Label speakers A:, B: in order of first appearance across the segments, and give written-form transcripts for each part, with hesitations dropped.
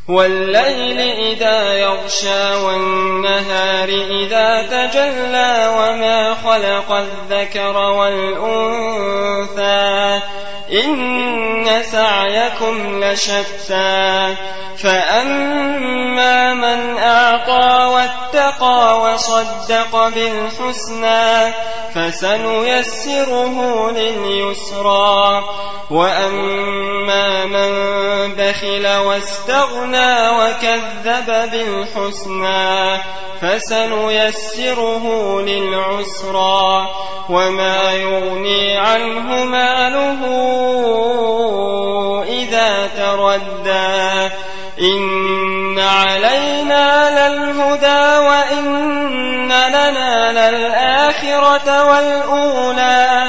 A: والليل إذا يغشى والنهار إذا تجلى وما خلق الذكر والأنثى إن سعيكم لشتى فأما من أعطى واتقى وصدق بالحسنى فسنيسره لليسرى وأما من بخل واستغنى وكذب بالحسنى فسنيسره للعسرى وما يغني عنه ماله إذا تردى إن علينا للهدى وإن لنا للآخرة والأولى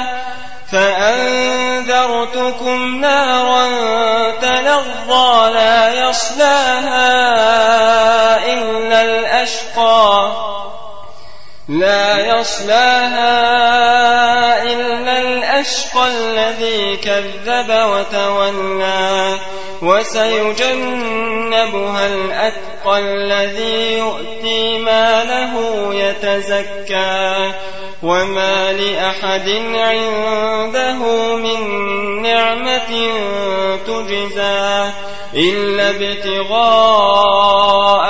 A: فأنذرتكم نارا تلظى لا يصلاها إلا الأشقى الذي كذب وتولى وسيجنبها الأتقى الذي يؤتي ماله يتزكى وما لأحد عنده من نعمة تجزى إلا ابتغاء